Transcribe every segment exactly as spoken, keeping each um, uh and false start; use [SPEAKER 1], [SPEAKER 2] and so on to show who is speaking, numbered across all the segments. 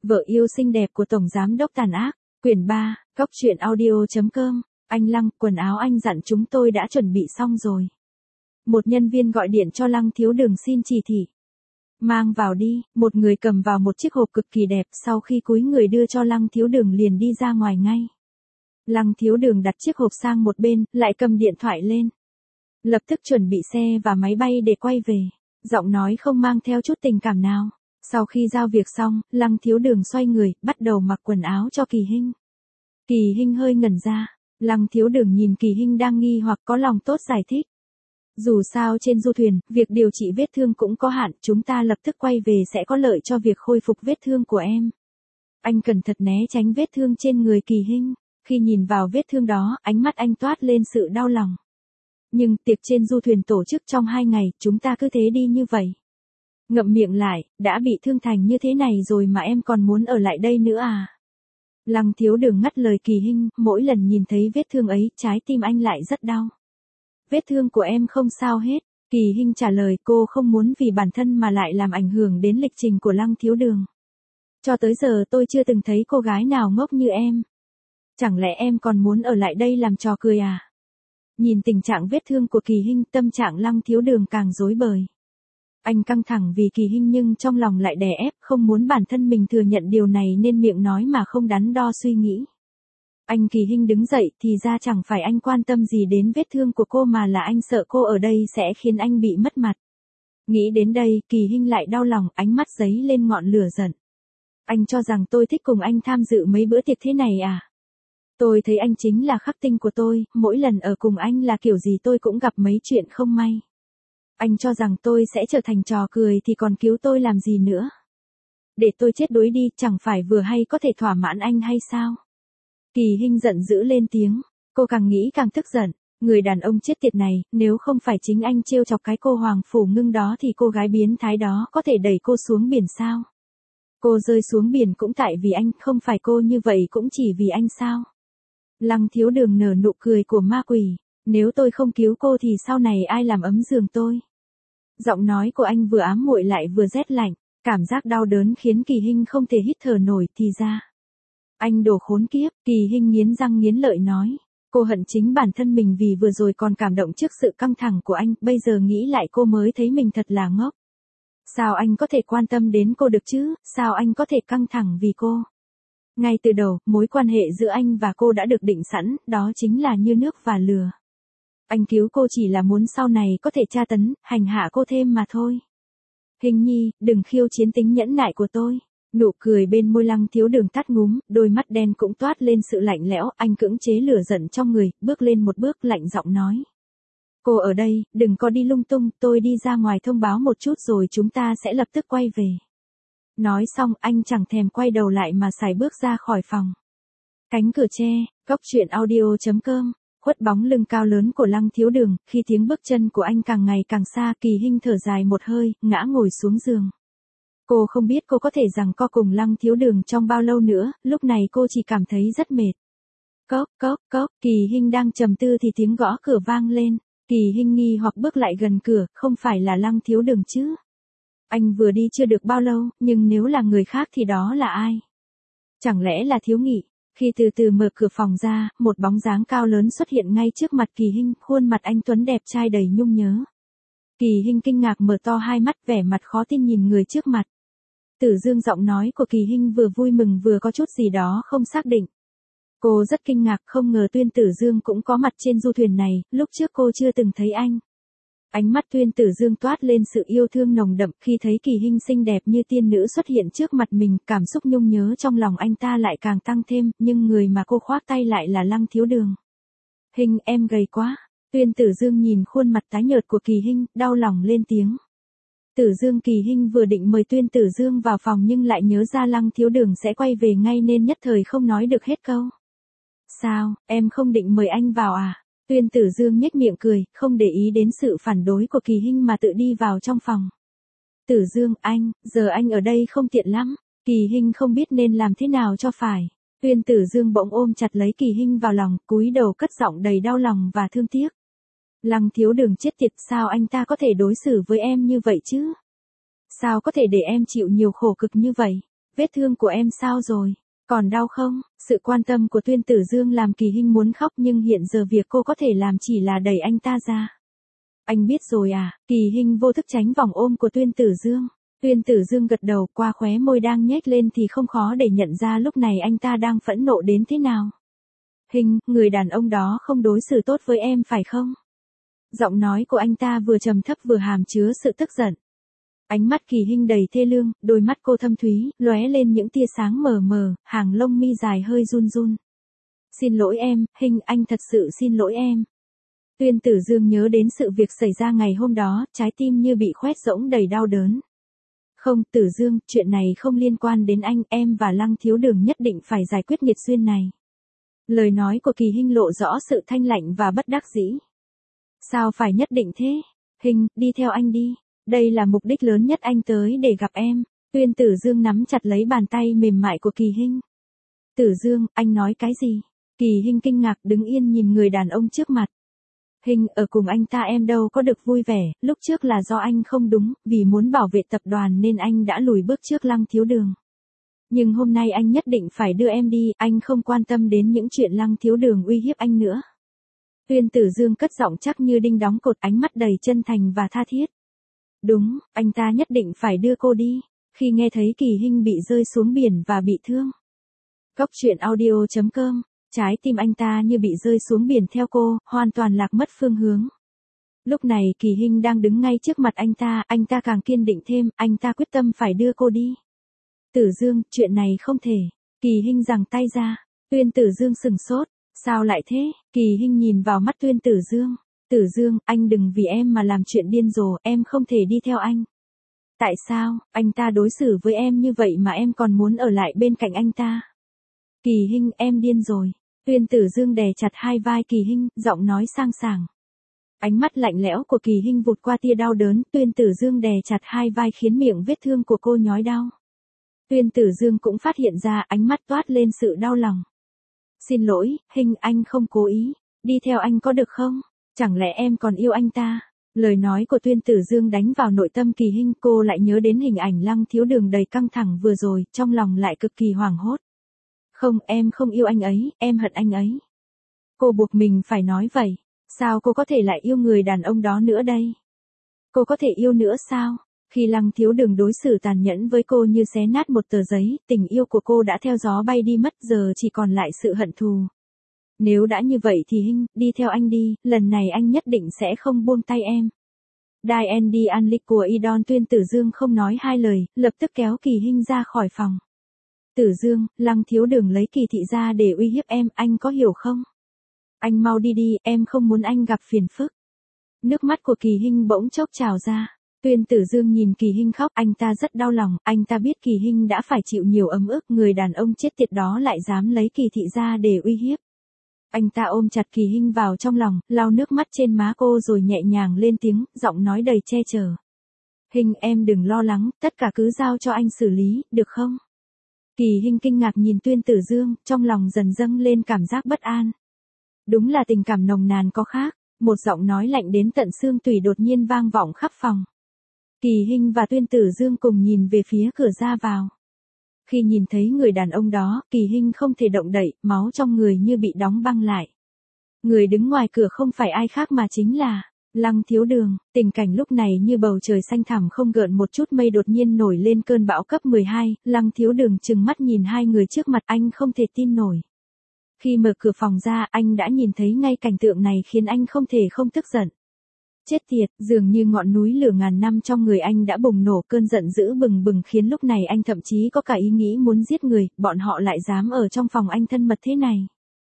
[SPEAKER 1] Vợ yêu xinh đẹp của Tổng Giám đốc tàn ác, quyển ba, Cóc truyện audio chấm com, anh Lăng, quần áo anh dặn chúng tôi đã chuẩn bị xong rồi. Một nhân viên gọi điện cho Lăng Thiếu Đường xin chỉ thị. Mang vào đi, một người cầm vào một chiếc hộp cực kỳ đẹp, sau khi cúi người đưa cho Lăng Thiếu Đường liền đi ra ngoài ngay. Lăng Thiếu Đường đặt chiếc hộp sang một bên, lại cầm điện thoại lên. Lập tức chuẩn bị xe và máy bay để quay về, giọng nói không mang theo chút tình cảm nào. Sau khi giao việc xong, Lăng Thiếu Đường xoay người, bắt đầu mặc quần áo cho Kỳ Hinh. Kỳ Hinh hơi ngẩn ra, Lăng Thiếu Đường nhìn Kỳ Hinh đang nghi hoặc có lòng tốt giải thích. Dù sao trên du thuyền, việc điều trị vết thương cũng có hạn, chúng ta lập tức quay về sẽ có lợi cho việc khôi phục vết thương của em. Anh cẩn thận né tránh vết thương trên người Kỳ Hinh, khi nhìn vào vết thương đó, ánh mắt anh toát lên sự đau lòng. Nhưng tiệc trên du thuyền tổ chức trong hai ngày, chúng ta cứ thế đi như vậy. Ngậm miệng lại, đã bị thương thành như thế này rồi mà em còn muốn ở lại đây nữa à? Lăng Thiếu Đường ngắt lời Kỳ Hinh, mỗi lần nhìn thấy vết thương ấy, trái tim anh lại rất đau. Vết thương của em không sao hết, Kỳ Hinh trả lời, cô không muốn vì bản thân mà lại làm ảnh hưởng đến lịch trình của Lăng Thiếu Đường. Cho tới giờ tôi chưa từng thấy cô gái nào ngốc như em. Chẳng lẽ em còn muốn ở lại đây làm trò cười à? Nhìn tình trạng vết thương của Kỳ Hinh, tâm trạng Lăng Thiếu Đường càng rối bời. Anh căng thẳng vì Kỳ Hinh nhưng trong lòng lại đè ép, không muốn bản thân mình thừa nhận điều này nên miệng nói mà không đắn đo suy nghĩ. Anh Kỳ Hinh đứng dậy, thì ra chẳng phải anh quan tâm gì đến vết thương của cô mà là anh sợ cô ở đây sẽ khiến anh bị mất mặt. Nghĩ đến đây, Kỳ Hinh lại đau lòng, ánh mắt dấy lên ngọn lửa giận. Anh cho rằng tôi thích cùng anh tham dự mấy bữa tiệc thế này à? Tôi thấy anh chính là khắc tinh của tôi, mỗi lần ở cùng anh là kiểu gì tôi cũng gặp mấy chuyện không may. Anh cho rằng tôi sẽ trở thành trò cười thì còn cứu tôi làm gì nữa? Để tôi chết đuối đi, chẳng phải vừa hay có thể thỏa mãn anh hay sao? Kỳ Hinh giận dữ lên tiếng, cô càng nghĩ càng tức giận, người đàn ông chết tiệt này, nếu không phải chính anh trêu chọc cái cô Hoàng Phủ Ngưng đó thì cô gái biến thái đó có thể đẩy cô xuống biển sao? Cô rơi xuống biển cũng tại vì anh, không phải cô như vậy cũng chỉ vì anh sao? Lăng Thiếu Đường nở nụ cười của ma quỷ, nếu tôi không cứu cô thì sau này ai làm ấm giường tôi? Giọng nói của anh vừa ám muội lại vừa rét lạnh, cảm giác đau đớn khiến Kỳ Hinh không thể hít thở nổi thì ra. Anh đồ khốn kiếp, Kỳ Hinh nghiến răng nghiến lợi nói. Cô hận chính bản thân mình vì vừa rồi còn cảm động trước sự căng thẳng của anh, bây giờ nghĩ lại cô mới thấy mình thật là ngốc. Sao anh có thể quan tâm đến cô được chứ, sao anh có thể căng thẳng vì cô? Ngay từ đầu, mối quan hệ giữa anh và cô đã được định sẵn, đó chính là như nước và lửa. Anh cứu cô chỉ là muốn sau này có thể tra tấn, hành hạ cô thêm mà thôi. Hình nhi, đừng khiêu chiến tính nhẫn nại của tôi. Nụ cười bên môi Lăng Thiếu Đường tắt ngúm, đôi mắt đen cũng toát lên sự lạnh lẽo, anh cưỡng chế lửa giận trong người, bước lên một bước lạnh giọng nói. Cô ở đây, đừng có đi lung tung, tôi đi ra ngoài thông báo một chút rồi chúng ta sẽ lập tức quay về. Nói xong, anh chẳng thèm quay đầu lại mà sải bước ra khỏi phòng. Cánh cửa tre, Cóc truyện audio chấm com, khuất bóng lưng cao lớn của Lăng Thiếu Đường, khi tiếng bước chân của anh càng ngày càng xa, Kỳ Hinh thở dài một hơi, ngã ngồi xuống giường. Cô không biết cô có thể giằng co cùng Lăng Thiếu Đường trong bao lâu nữa, lúc này cô chỉ cảm thấy rất mệt. Cốc, cốc, cốc, Kỳ Hinh đang trầm tư thì tiếng gõ cửa vang lên, Kỳ Hinh nghi hoặc bước lại gần cửa, không phải là Lăng Thiếu Đường chứ? Anh vừa đi chưa được bao lâu, nhưng nếu là người khác thì đó là ai? Chẳng lẽ là Thiếu Nghị? Khi từ từ mở cửa phòng ra, một bóng dáng cao lớn xuất hiện ngay trước mặt Kỳ Hinh, khuôn mặt anh tuấn đẹp trai đầy nhung nhớ. Kỳ Hinh kinh ngạc mở to hai mắt, vẻ mặt khó tin nhìn người trước mặt. Tử Dương, giọng nói của Kỳ Hinh vừa vui mừng vừa có chút gì đó không xác định. Cô rất kinh ngạc, không ngờ Tuyên Tử Dương cũng có mặt trên du thuyền này, lúc trước cô chưa từng thấy anh. Ánh mắt Tuyên Tử Dương toát lên sự yêu thương nồng đậm, khi thấy Kỳ Hinh xinh đẹp như tiên nữ xuất hiện trước mặt mình, cảm xúc nhung nhớ trong lòng anh ta lại càng tăng thêm, nhưng người mà cô khoác tay lại là Lăng Thiếu Đường. Hinh, em gầy quá. Tuyên Tử Dương nhìn khuôn mặt tái nhợt của Kỳ Hinh, đau lòng lên tiếng. Tử Dương, Kỳ Hinh vừa định mời Tuyên Tử Dương vào phòng nhưng lại nhớ ra Lăng Thiếu Đường sẽ quay về ngay nên nhất thời không nói được hết câu. Sao, em không định mời anh vào à? Tuyên Tử Dương nhếch miệng cười, không để ý đến sự phản đối của Kỳ Hinh mà tự đi vào trong phòng. Tử Dương, anh, giờ anh ở đây không tiện lắm. Kỳ Hinh không biết nên làm thế nào cho phải. Tuyên Tử Dương bỗng ôm chặt lấy Kỳ Hinh vào lòng, cúi đầu cất giọng đầy đau lòng và thương tiếc. Lăng Thiếu Đường chết tiệt, sao anh ta có thể đối xử với em như vậy chứ? Sao có thể để em chịu nhiều khổ cực như vậy? vết thương của em sao rồi? Còn đau không? Sự quan tâm của Tuyên Tử Dương làm Kỳ Hinh muốn khóc nhưng hiện giờ việc cô có thể làm chỉ là đẩy anh ta ra. Anh biết rồi à? Kỳ Hinh vô thức tránh vòng ôm của Tuyên Tử Dương. Tuyên Tử Dương gật đầu, qua khóe môi đang nhếch lên thì không khó để nhận ra lúc này anh ta đang phẫn nộ đến thế nào. Hinh, người đàn ông đó không đối xử tốt với em phải không? Giọng nói của anh ta vừa trầm thấp vừa hàm chứa sự tức giận. Ánh mắt Kỳ Hinh đầy thê lương, đôi mắt cô thâm thúy, lóe lên những tia sáng mờ mờ, hàng lông mi dài hơi run run. Xin lỗi em, Hinh, anh thật sự xin lỗi em. Tuyên Tử Dương nhớ đến sự việc xảy ra ngày hôm đó, trái tim như bị khoét rỗng đầy đau đớn. Không, Tử Dương, chuyện này không liên quan đến anh, em và Lăng Thiếu Đường nhất định phải giải quyết nghiệt duyên này. Lời nói của Kỳ Hinh lộ rõ sự thanh lạnh và bất đắc dĩ. Sao phải nhất định thế? Hinh, đi theo anh đi. Đây là mục đích lớn nhất anh tới để gặp em. Tuyên Tử Dương nắm chặt lấy bàn tay mềm mại của Kỳ Hinh. Tử Dương, anh nói cái gì? Kỳ Hinh kinh ngạc đứng yên nhìn người đàn ông trước mặt. Hinh, ở cùng anh ta em đâu có được vui vẻ, lúc trước là do anh không đúng, vì muốn bảo vệ tập đoàn nên anh đã lùi bước trước Lăng Thiếu Đường. Nhưng hôm nay anh nhất định phải đưa em đi, anh không quan tâm đến những chuyện Lăng Thiếu Đường uy hiếp anh nữa. Tuyên Tử Dương cất giọng chắc như đinh đóng cột, ánh mắt đầy chân thành và tha thiết. Đúng, anh ta nhất định phải đưa cô đi. Khi nghe thấy Kỳ Hinh bị rơi xuống biển và bị thương. Cốc truyện audio chấm com, trái tim anh ta như bị rơi xuống biển theo cô, hoàn toàn lạc mất phương hướng. Lúc này Kỳ Hinh đang đứng ngay trước mặt anh ta, anh ta càng kiên định thêm, anh ta quyết tâm phải đưa cô đi. Tử Dương, chuyện này không thể. Kỳ Hinh giằng tay ra. Tuyên Tử Dương sừng sốt. Sao lại thế? Kỳ Hinh nhìn vào mắt Tuyên Tử Dương. Tử Dương, anh đừng vì em mà làm chuyện điên rồ, em không thể đi theo anh. Tại sao, anh ta đối xử với em như vậy mà em còn muốn ở lại bên cạnh anh ta? Kỳ Hinh, em điên rồi. Tuyên Tử Dương đè chặt hai vai Kỳ Hinh, giọng nói sang sảng. Ánh mắt lạnh lẽo của Kỳ Hinh vụt qua tia đau đớn, Tuyên Tử Dương đè chặt hai vai khiến miệng vết thương của cô nhói đau. Tuyên Tử Dương cũng phát hiện ra, ánh mắt toát lên sự đau lòng. Xin lỗi, Hinh, anh không cố ý. Đi theo anh có được không? Chẳng lẽ em còn yêu anh ta? Lời nói của Tuyên Tử Dương đánh vào nội tâm Kỳ Hinh, cô lại nhớ đến hình ảnh Lăng Thiếu Đường đầy căng thẳng vừa rồi, trong lòng lại cực kỳ hoảng hốt. Không, em không yêu anh ấy, em hận anh ấy. Cô buộc mình phải nói vậy. Sao cô có thể lại yêu người đàn ông đó nữa đây? Cô có thể yêu nữa sao? Khi Lăng Thiếu Đường đối xử tàn nhẫn với cô như xé nát một tờ giấy, tình yêu của cô đã theo gió bay đi mất, giờ chỉ còn lại sự hận thù. Nếu đã như vậy thì Hinh, đi theo anh đi, lần này anh nhất định sẽ không buông tay em. Die and die Unleashed của Idol. Tuyên Tử Dương không nói hai lời, lập tức kéo Kỳ Hinh ra khỏi phòng. Tử Dương, Lăng Thiếu Đường lấy Kỳ thị ra để uy hiếp em, anh có hiểu không? Anh mau đi đi, em không muốn anh gặp phiền phức. Nước mắt của Kỳ Hinh bỗng chốc trào ra. Tuyên Tử Dương nhìn Kỳ Hinh khóc, anh ta rất đau lòng, anh ta biết Kỳ Hinh đã phải chịu nhiều ấm ức, người đàn ông chết tiệt đó lại dám lấy Kỳ thị ra để uy hiếp. Anh ta ôm chặt Kỳ Hinh vào trong lòng, lau nước mắt trên má cô rồi nhẹ nhàng lên tiếng, giọng nói đầy che chở. Hinh, em đừng lo lắng, tất cả cứ giao cho anh xử lý, được không? Kỳ Hinh kinh ngạc nhìn Tuyên Tử Dương, trong lòng dần dâng lên cảm giác bất an. Đúng là tình cảm nồng nàn có khác, một giọng nói lạnh đến tận xương tủy đột nhiên vang vọng khắp phòng. Kỳ Hinh và Tuyên Tử Dương cùng nhìn về phía cửa ra vào. Khi nhìn thấy người đàn ông đó, Kỳ Hinh không thể động đậy, máu trong người như bị đóng băng lại. Người đứng ngoài cửa không phải ai khác mà chính là Lăng Thiếu Đường. Tình cảnh lúc này như bầu trời xanh thẳm không gợn một chút mây đột nhiên nổi lên cơn bão cấp mười hai, Lăng Thiếu Đường trừng mắt nhìn hai người trước mặt, anh không thể tin nổi. Khi mở cửa phòng ra, anh đã nhìn thấy ngay cảnh tượng này khiến anh không thể không tức giận. Chết tiệt, dường như ngọn núi lửa ngàn năm trong người anh đã bùng nổ, cơn giận dữ bừng bừng khiến lúc này anh thậm chí có cả ý nghĩ muốn giết người, bọn họ lại dám ở trong phòng anh thân mật thế này.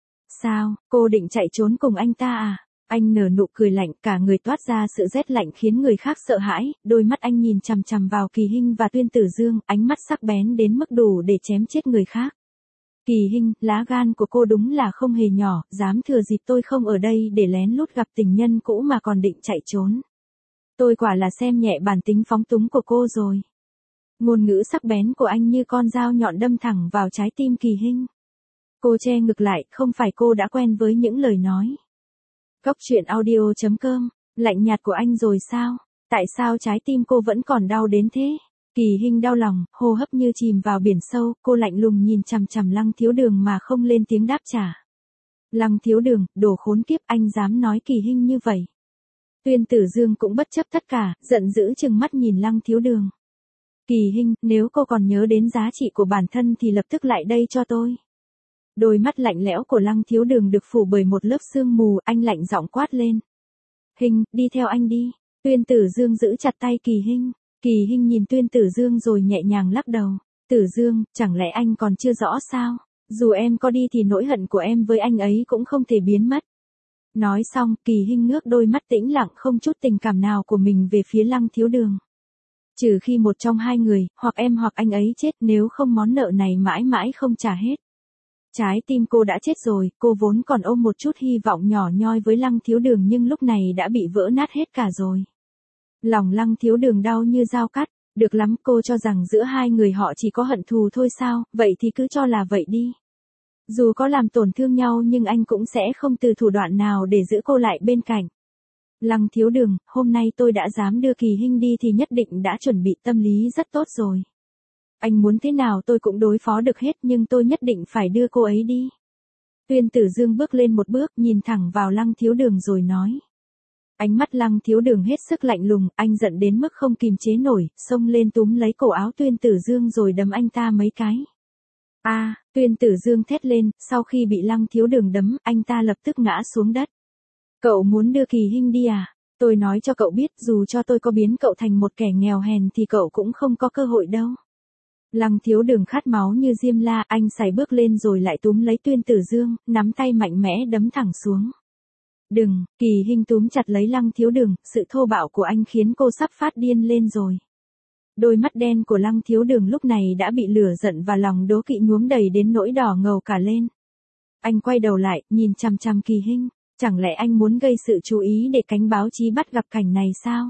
[SPEAKER 1] Sao, cô định chạy trốn cùng anh ta à? Anh nở nụ cười lạnh, cả người toát ra sự rét lạnh khiến người khác sợ hãi, đôi mắt anh nhìn chằm chằm vào Kỳ Hinh và Tuyên Tử Dương, ánh mắt sắc bén đến mức đủ để chém chết người khác. Kỳ Hinh, lá gan của cô đúng là không hề nhỏ, dám thừa dịp tôi không ở đây để lén lút gặp tình nhân cũ mà còn định chạy trốn. Tôi quả là xem nhẹ bản tính phóng túng của cô rồi. Ngôn ngữ sắc bén của anh như con dao nhọn đâm thẳng vào trái tim Kỳ Hinh. Cô che ngực lại, không phải cô đã quen với những lời nói. Cốc truyện audio chấm com, lạnh nhạt của anh rồi sao? Tại sao trái tim cô vẫn còn đau đến thế? Kỳ Hinh đau lòng, hô hấp như chìm vào biển sâu, cô lạnh lùng nhìn chằm chằm Lăng Thiếu Đường mà không lên tiếng đáp trả. Lăng Thiếu Đường, đồ khốn kiếp, anh dám nói Kỳ Hinh như vậy. Tuyên Tử Dương cũng bất chấp tất cả, giận dữ trừng mắt nhìn Lăng Thiếu Đường. Kỳ Hinh, nếu cô còn nhớ đến giá trị của bản thân thì lập tức lại đây cho tôi. Đôi mắt lạnh lẽo của Lăng Thiếu Đường được phủ bởi một lớp sương mù, anh lạnh giọng quát lên. Hinh, đi theo anh đi. Tuyên Tử Dương giữ chặt tay Kỳ Hinh. Kỳ Hinh nhìn Tuyên Tử Dương rồi nhẹ nhàng lắc đầu. Tử Dương, chẳng lẽ anh còn chưa rõ sao? Dù em có đi thì nỗi hận của em với anh ấy cũng không thể biến mất. Nói xong, Kỳ Hinh ngước đôi mắt tĩnh lặng không chút tình cảm nào của mình về phía Lăng Thiếu Đường. Trừ khi một trong hai người, hoặc em hoặc anh ấy chết, nếu không món nợ này mãi mãi không trả hết. Trái tim cô đã chết rồi, cô vốn còn ôm một chút hy vọng nhỏ nhoi với Lăng Thiếu Đường nhưng lúc này đã bị vỡ nát hết cả rồi. Lòng Lăng Thiếu Đường đau như dao cắt, được lắm, cô cho rằng giữa hai người họ chỉ có hận thù thôi sao, vậy thì cứ cho là vậy đi. Dù có làm tổn thương nhau nhưng anh cũng sẽ không từ thủ đoạn nào để giữ cô lại bên cạnh. Lăng Thiếu Đường, hôm nay tôi đã dám đưa Kỳ Hinh đi thì nhất định đã chuẩn bị tâm lý rất tốt rồi. Anh muốn thế nào tôi cũng đối phó được hết nhưng tôi nhất định phải đưa cô ấy đi. Tuyên Tử Dương bước lên một bước nhìn thẳng vào Lăng Thiếu Đường rồi nói. Ánh mắt Lăng Thiếu Đường hết sức lạnh lùng, anh giận đến mức không kìm chế nổi, xông lên túm lấy cổ áo Tuyên Tử Dương rồi đấm anh ta mấy cái. A, à, Tuyên Tử Dương thét lên, sau khi bị Lăng Thiếu Đường đấm, anh ta lập tức ngã xuống đất. Cậu muốn đưa Kỳ Hinh đi à? Tôi nói cho cậu biết, dù cho tôi có biến cậu thành một kẻ nghèo hèn thì cậu cũng không có cơ hội đâu. Lăng Thiếu Đường khát máu như diêm la, anh sải bước lên rồi lại túm lấy Tuyên Tử Dương, nắm tay mạnh mẽ đấm thẳng xuống. Đừng, Kỳ Hinh túm chặt lấy Lăng Thiếu Đường, sự thô bạo của anh khiến cô sắp phát điên lên rồi. Đôi mắt đen của Lăng Thiếu Đường lúc này đã bị lửa giận và lòng đố kỵ nhuốm đầy đến nỗi đỏ ngầu cả lên. Anh quay đầu lại, nhìn chằm chằm Kỳ Hinh, chẳng lẽ anh muốn gây sự chú ý để cánh báo chí bắt gặp cảnh này sao?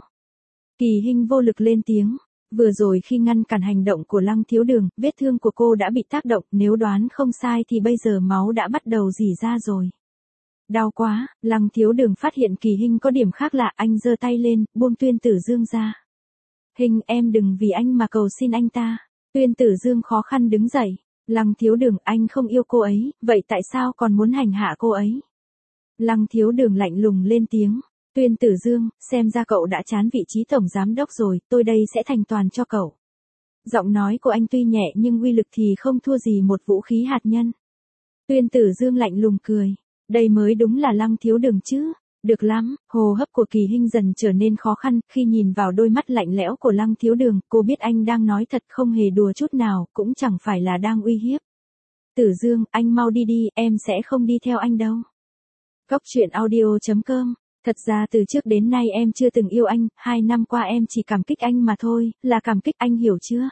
[SPEAKER 1] Kỳ Hinh vô lực lên tiếng, vừa rồi khi ngăn cản hành động của Lăng Thiếu Đường, vết thương của cô đã bị tác động, nếu đoán không sai thì bây giờ máu đã bắt đầu rỉ ra rồi. Đau quá, Lăng Thiếu Đường phát hiện Kỳ Hinh có điểm khác lạ, anh giơ tay lên, buông Tuyên Tử Dương ra. Hinh, em đừng vì anh mà cầu xin anh ta. Tuyên Tử Dương khó khăn đứng dậy. Lăng Thiếu Đường, anh không yêu cô ấy, vậy tại sao còn muốn hành hạ cô ấy? Lăng Thiếu Đường lạnh lùng lên tiếng. Tuyên Tử Dương, xem ra cậu đã chán vị trí tổng giám đốc rồi, tôi đây sẽ thành toàn cho cậu. Giọng nói của anh tuy nhẹ nhưng uy lực thì không thua gì một vũ khí hạt nhân. Tuyên Tử Dương lạnh lùng cười. Đây mới đúng là Lăng Thiếu Đường chứ. Được lắm, hô hấp của Kỳ Hinh dần trở nên khó khăn, khi nhìn vào đôi mắt lạnh lẽo của Lăng Thiếu Đường, cô biết anh đang nói thật không hề đùa chút nào, cũng chẳng phải là đang uy hiếp. Tử Dương, anh mau đi đi, em sẽ không đi theo anh đâu. Cóc truyện audio chấm com. Thật ra từ trước đến nay em chưa từng yêu anh, hai năm qua em chỉ cảm kích anh mà thôi, là cảm kích anh hiểu chưa?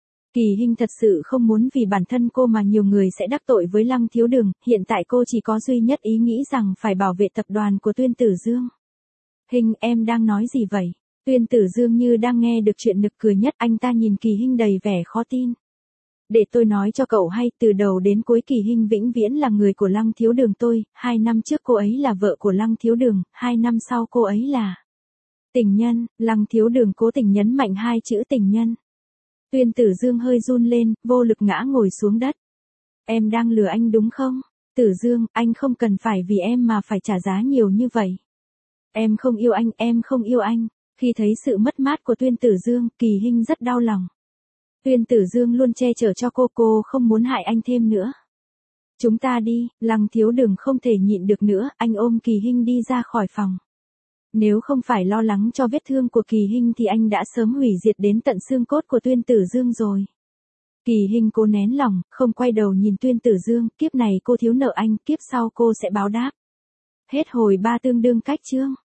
[SPEAKER 1] Kỳ Hinh thật sự không muốn vì bản thân cô mà nhiều người sẽ đắc tội với Lăng Thiếu Đường, hiện tại cô chỉ có duy nhất ý nghĩ rằng phải bảo vệ tập đoàn của Tuyên Tử Dương. Hinh, em đang nói gì vậy? Tuyên Tử Dương như đang nghe được chuyện nực cười nhất, anh ta nhìn Kỳ Hinh đầy vẻ khó tin. Để tôi nói cho cậu hay, từ đầu đến cuối Kỳ Hinh vĩnh viễn là người của Lăng Thiếu Đường tôi, hai năm trước cô ấy là vợ của Lăng Thiếu Đường, hai năm sau cô ấy là tình nhân. Lăng Thiếu Đường cố tình nhấn mạnh hai chữ tình nhân. Tuyên Tử Dương hơi run lên, vô lực ngã ngồi xuống đất. Em đang lừa anh đúng không? Tử Dương, anh không cần phải vì em mà phải trả giá nhiều như vậy. Em không yêu anh, em không yêu anh. Khi thấy sự mất mát của Tuyên Tử Dương, Kỳ Hinh rất đau lòng. Tuyên Tử Dương luôn che chở cho cô, cô không muốn hại anh thêm nữa. Chúng ta đi, Lăng Thiếu Đường không thể nhịn được nữa, anh ôm Kỳ Hinh đi ra khỏi phòng. Nếu không phải lo lắng cho vết thương của Kỳ Hinh thì anh đã sớm hủy diệt đến tận xương cốt của Tuyên Tử Dương rồi. Kỳ Hinh cố nén lòng, không quay đầu nhìn Tuyên Tử Dương, kiếp này cô thiếu nợ anh, kiếp sau cô sẽ báo đáp. Hết hồi ba tương đương cách chương.